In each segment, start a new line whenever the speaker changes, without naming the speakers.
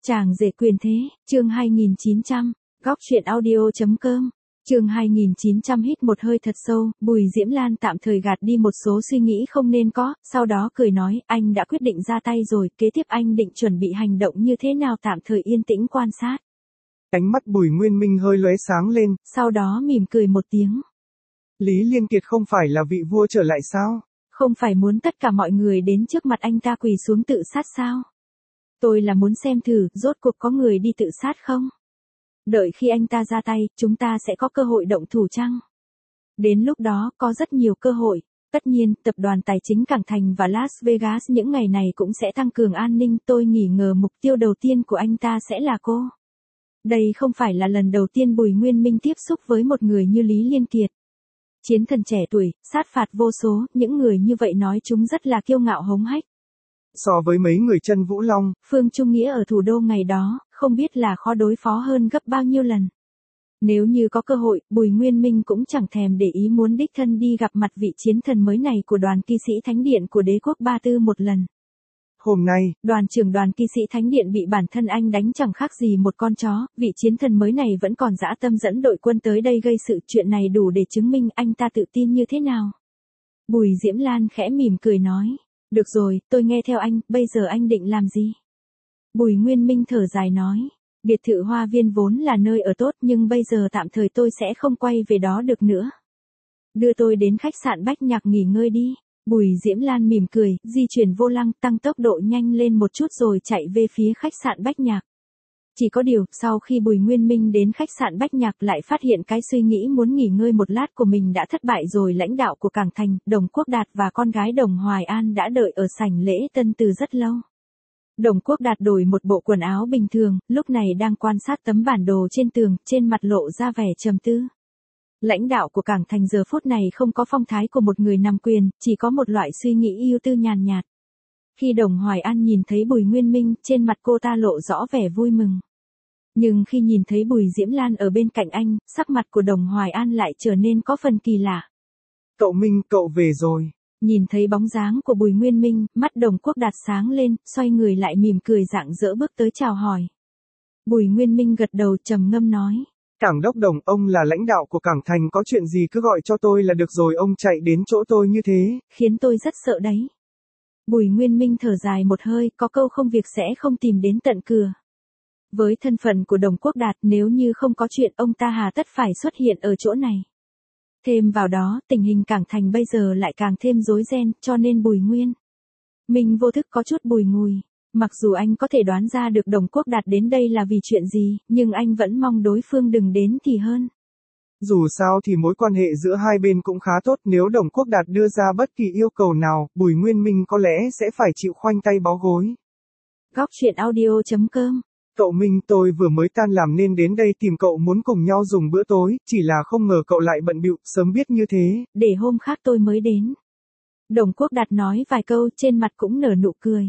Chàng rể quyền thế, chương 2900, góc truyện audio.com, chương 2900 hít một hơi thật sâu, Bùi Diễm Lan tạm thời gạt đi một số suy nghĩ không nên có, sau đó cười nói, anh đã quyết định ra tay rồi, kế tiếp anh định chuẩn bị hành động như thế nào tạm thời yên tĩnh quan sát.
Ánh mắt Bùi Nguyên Minh hơi lóe sáng lên,
sau đó mỉm cười một tiếng.
Lý Liên Kiệt không phải là vị vua trở lại sao?
Không phải muốn tất cả mọi người đến trước mặt anh ta quỳ xuống tự sát sao? Tôi là muốn xem thử, rốt cuộc có người đi tự sát không? Đợi khi anh ta ra tay, chúng ta sẽ có cơ hội động thủ chăng? Đến lúc đó, có rất nhiều cơ hội. Tất nhiên, tập đoàn tài chính Cảng Thành và Las Vegas những ngày này cũng sẽ tăng cường an ninh. Tôi nghi ngờ mục tiêu đầu tiên của anh ta sẽ là cô. Đây không phải là lần đầu tiên Bùi Nguyên Minh tiếp xúc với một người như Lý Liên Kiệt. Chiến thần trẻ tuổi, sát phạt vô số, những người như vậy nói chúng rất là kiêu ngạo hống hách.
So với mấy người chân Vũ Long,
Phương Trung Nghĩa ở thủ đô ngày đó, không biết là khó đối phó hơn gấp bao nhiêu lần. Nếu như có cơ hội, Bùi Nguyên Minh cũng chẳng thèm để ý muốn đích thân đi gặp mặt vị chiến thần mới này của đoàn kỵ sĩ Thánh Điện của đế quốc Ba Tư một lần.
Hôm nay,
đoàn trưởng đoàn kỵ sĩ Thánh Điện bị bản thân anh đánh chẳng khác gì một con chó, vị chiến thần mới này vẫn còn dã tâm dẫn đội quân tới đây gây sự, chuyện này đủ để chứng minh anh ta tự tin như thế nào. Bùi Diễm Lan khẽ mỉm cười nói, được rồi, tôi nghe theo anh, bây giờ anh định làm gì? Bùi Nguyên Minh thở dài nói, biệt thự Hoa Viên vốn là nơi ở tốt nhưng bây giờ tạm thời tôi sẽ không quay về đó được nữa. Đưa tôi đến khách sạn Bách Nhạc nghỉ ngơi đi. Bùi Diễm Lan mỉm cười, di chuyển vô lăng tăng tốc độ nhanh lên một chút rồi chạy về phía khách sạn Bách Nhạc. Chỉ có điều, sau khi Bùi Nguyên Minh đến khách sạn Bách Nhạc lại phát hiện cái suy nghĩ muốn nghỉ ngơi một lát của mình đã thất bại rồi. Lãnh đạo của Cảng Thành, Đồng Quốc Đạt và con gái Đồng Hoài An đã đợi ở sảnh lễ tân từ rất lâu. Đồng Quốc Đạt đổi một bộ quần áo bình thường, lúc này đang quan sát tấm bản đồ trên tường, trên mặt lộ ra vẻ trầm tư. Lãnh đạo của Cảng Thành giờ phút này không có phong thái của một người nắm quyền, chỉ có một loại suy nghĩ ưu tư nhàn nhạt. Khi Đồng Hoài An nhìn thấy Bùi Nguyên Minh, trên mặt cô ta lộ rõ vẻ vui mừng. Nhưng khi nhìn thấy Bùi Diễm Lan ở bên cạnh anh, sắc mặt của Đồng Hoài An lại trở nên có phần kỳ lạ.
Cậu Minh, cậu về rồi.
Nhìn thấy bóng dáng của Bùi Nguyên Minh, mắt Đồng Quốc Đạt sáng lên, xoay người lại mỉm cười rạng rỡ bước tới chào hỏi. Bùi Nguyên Minh gật đầu trầm ngâm nói.
Cảng đốc Đồng, ông là lãnh đạo của Cảng Thành, có chuyện gì cứ gọi cho tôi là được rồi, ông chạy đến chỗ tôi như thế.
Khiến tôi rất sợ đấy. Bùi Nguyên Minh thở dài một hơi, có câu không việc sẽ không tìm đến tận cửa. Với thân phận của Đồng Quốc Đạt, nếu như không có chuyện ông ta hà tất phải xuất hiện ở chỗ này. Thêm vào đó, tình hình Cảng Thành bây giờ lại càng thêm rối ren, cho nên Bùi Nguyên Minh vô thức có chút bùi ngùi. Mặc dù anh có thể đoán ra được Đồng Quốc Đạt đến đây là vì chuyện gì, nhưng anh vẫn mong đối phương đừng đến thì hơn.
Dù sao thì mối quan hệ giữa hai bên cũng khá tốt, nếu Đồng Quốc Đạt đưa ra bất kỳ yêu cầu nào, Bùi Nguyên Minh có lẽ sẽ phải chịu khoanh tay bó gối.
Góc truyện audio.com.
Cậu Minh, tôi vừa mới tan làm nên đến đây tìm cậu muốn cùng nhau dùng bữa tối, chỉ là không ngờ cậu lại bận bịu, sớm biết như thế.
Để hôm khác tôi mới đến. Đồng Quốc Đạt nói vài câu, trên mặt cũng nở nụ cười.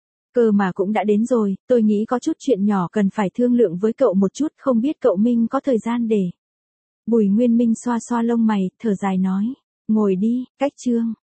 Cơ mà cũng đã đến rồi, tôi nghĩ có chút chuyện nhỏ cần phải thương lượng với cậu một chút, không biết cậu Minh có thời gian để. Bùi Nguyên Minh xoa xoa lông mày, thở dài nói, ngồi đi, cách chương.